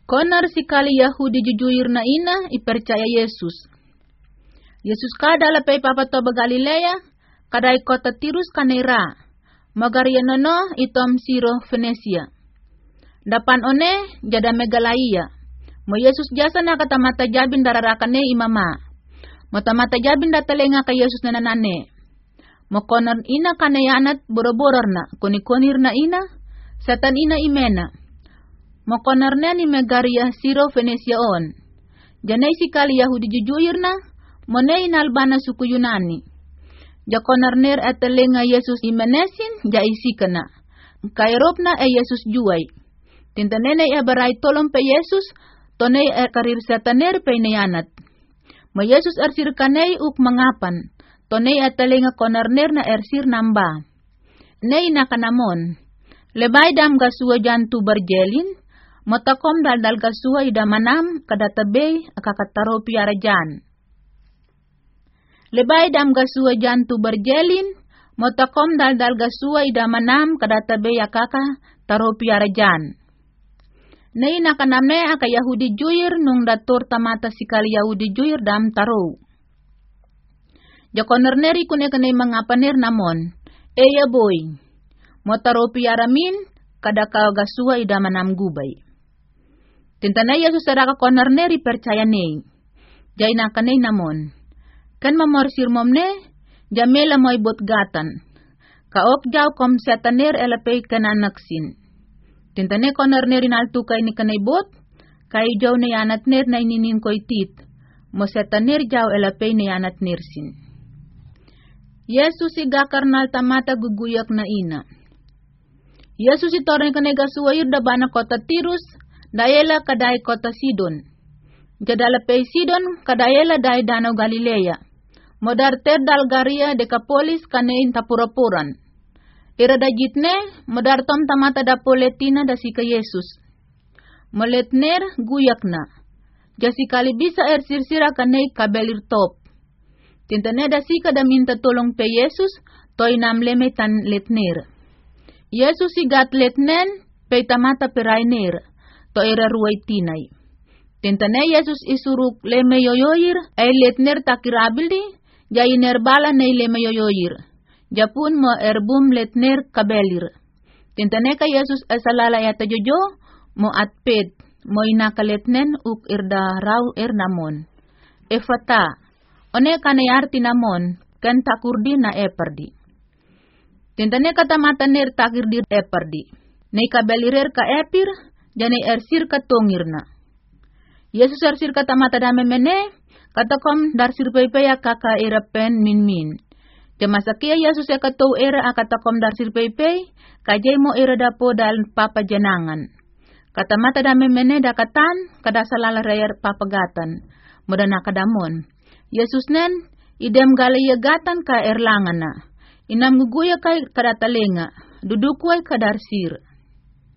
Konar sikali Yahudi jujuyir na ina ipercaya Yesus. Yesus kada lapay papatoba Galilea, kadai kota Tirus kanera, magaria nono itom Siro Venesia. Dapan one jada Megalaia, mo Yesus jasa na katamata jabin dararakane imama. Mo tamata jabin datalenga ka Yesus nananane. Mo konar ina kanayanat boroboror na, kunikonir na ina, setan ina imena. Mo konar na ni Megaria Siro Venesia on. Janay sikali Yahudi jujuyir na, mo ne inalbana suku Yunani. Ja konar ner atalenga Yesus imenesin, ja isikana. Kairop na Yesus juay. Tintanene baray tolong pe Yesus, tonay karir setaner pe nayanat. Mo Yesus ersir kanay uk mangapan, tonay atalenga konar ner na ersir namba. Nei nakanamon, lebay dam gasua jantu berjelin, motakom dal gasua idamanam kadatabey akakataro piarajan. Lebay dam gasua jantu berjelin, motakom dal gasua idamanam kadatabey akaka taro piarajan. Nei nakanamne aka Yahudi juyir nung datur tamata sikali Yahudi juyir dam taro. Jakoner neri kune kanay mangapanir namon, eya boy, motaro piaramin kadaka gasua idamanam gubay. Tintanay Yesus saraka konar neri percaya nei. Jay na kanay namon. Kan mamorsir momne, jamela moy bot gatan. Kaok jaw kom setaner elapay kananaksin. Tintanay konar neri naltukay ni kanay bot, kay jaw na yanat ner na ininin koy tit. Mo setaner jaw elapay na yanat nersin. Yesus igakarnal tamata guguyak na ina. Yesus itorne kanay gasuwayir dabana kota Tirus, dayela kadai kota Sidon. Jadala pei Sidon kadayela dai danau Galilea. Modar ter Dalgaria Decapolis kanein tapurapuran. Ira dajitne modar tom tamata da poletina da sika Yesus. Moletner guyakna. Jasikali bisa ersirsira kanei kabelir top. Tintane da sika da minta tolong pe Yesus toy namleme tan letner. Yesus sigat letnen pe tamata perainer. To era ruay tinay. Tintane Yesus isuruk leme yoyoyir, ay letner takirabildi, jayiner bala nay leme yoyoyir. Japun mo erbum letner kabelir. Tintane ka Yesus esalala yata jojo, mo atped, mo inakaletnen uk irda raw namon. Efata, one kanayar tinamon, kan takurdi na eperdi. Tintane katamata ner takirdi eperdi. Nay kabelirer ka epir, janay ersir katongirna. Yesus ersir katamata dame mene, katakom dar sirpaypaya kaka irapen min. Jamasakia Yesus ya kataw era akatakom dar sirpaypay, kajay mo ira dapo dal papajanangan. Katamata dame mene dakatan, kadasalala rayar papagatan, modana kadamon. Yesus nen, idem galayagatan ka erlangan na. Inam guguya kay kadatalenga, dudukway kadarsir.